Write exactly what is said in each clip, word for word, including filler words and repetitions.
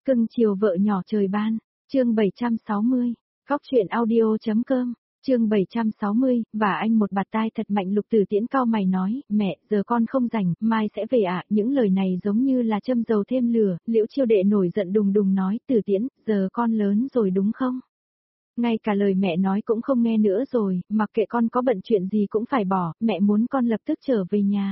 Cưng chiều vợ nhỏ trời ban, chương bảy trăm sáu mươi, góc truyện audio.com, chương bảy trăm sáu mươi, và anh một bạt tai thật mạnh. Lục Tử Tiễn cau mày nói, mẹ, giờ con không rảnh, mai sẽ về ạ. Những lời này giống như là châm dầu thêm lửa. Liễu Chiêu Đệ nổi giận đùng đùng nói, Tử Tiễn, giờ con lớn rồi đúng không? Ngay cả lời mẹ nói cũng không nghe nữa rồi, mặc kệ con có bận chuyện gì cũng phải bỏ, mẹ muốn con lập tức trở về nhà.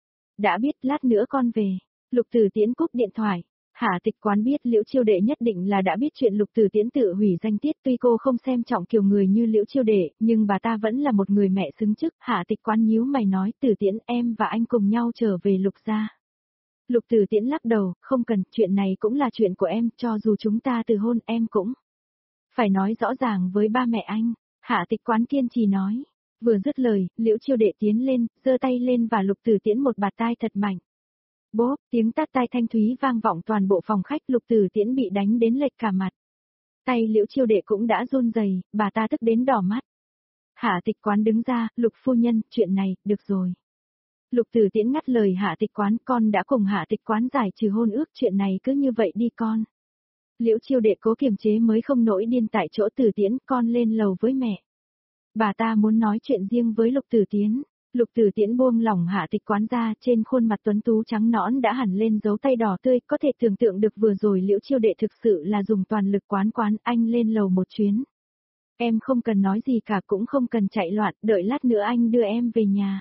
Đã biết, lát nữa con về. Lục Tử Tiễn cúp điện thoại. Hạ Tịch Quán biết Liễu Chiêu Đệ nhất định là đã biết chuyện Lục Tử Tiễn tự hủy danh tiết, tuy cô không xem trọng kiểu người như Liễu Chiêu Đệ, nhưng bà ta vẫn là một người mẹ xứng chức. Hạ Tịch Quán nhíu mày nói, Tử Tiễn, em và anh cùng nhau trở về Lục gia. Lục Tử Tiễn lắc đầu, không cần, chuyện này cũng là chuyện của em, cho dù chúng ta từ hôn em cũng phải nói rõ ràng với ba mẹ anh. Hạ Tịch Quán kiên trì nói. Vừa dứt lời, Liễu Chiêu Đệ tiến lên, giơ tay lên và Lục Tử Tiễn một bạt tai thật mạnh. Bốp, tiếng tát tai thanh thúy vang vọng toàn bộ phòng khách. Lục Tử Tiễn bị đánh đến lệch cả mặt. Tay Liễu Chiêu Đệ cũng đã run rẩy, bà ta tức đến đỏ mắt. Hạ Tịch Quán đứng ra, Lục phu nhân, chuyện này, được rồi. Lục Tử Tiễn ngắt lời Hạ Tịch Quán, con đã cùng Hạ Tịch Quán giải trừ hôn ước, chuyện này cứ như vậy đi con. Liễu Chiêu Đệ cố kiềm chế mới không nổi điên tại chỗ. Tử Tiễn, con lên lầu với mẹ. Bà ta muốn nói chuyện riêng với Lục Tử Tiễn. Lục Tử Tiễn buông lỏng Hạ Tịch Quán ra, trên khuôn mặt tuấn tú trắng nõn đã hẳn lên dấu tay đỏ tươi, có thể tưởng tượng được vừa rồi Liễu Chiêu Đệ thực sự là dùng toàn lực. Quán Quán, anh lên lầu một chuyến. Em không cần nói gì cả, cũng không cần chạy loạn, đợi lát nữa anh đưa em về nhà.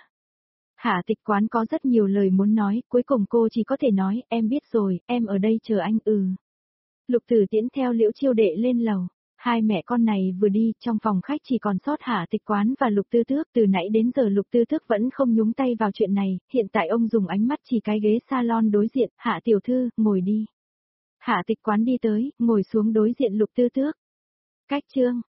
Hạ Tịch Quán có rất nhiều lời muốn nói, cuối cùng cô chỉ có thể nói, em biết rồi, em ở đây chờ anh. Ừ. Lục Tử Tiễn theo Liễu Chiêu Đệ lên lầu. Hai mẹ con này vừa đi, trong phòng khách chỉ còn sót Hạ Tịch Quán và Lục Tư Tước. Từ nãy đến giờ Lục Tư Tước vẫn không nhúng tay vào chuyện này, hiện tại ông dùng ánh mắt chỉ cái ghế salon đối diện. Hạ tiểu thư, ngồi đi. Hạ Tịch Quán đi tới, ngồi xuống đối diện Lục Tư Tước. Cách chương.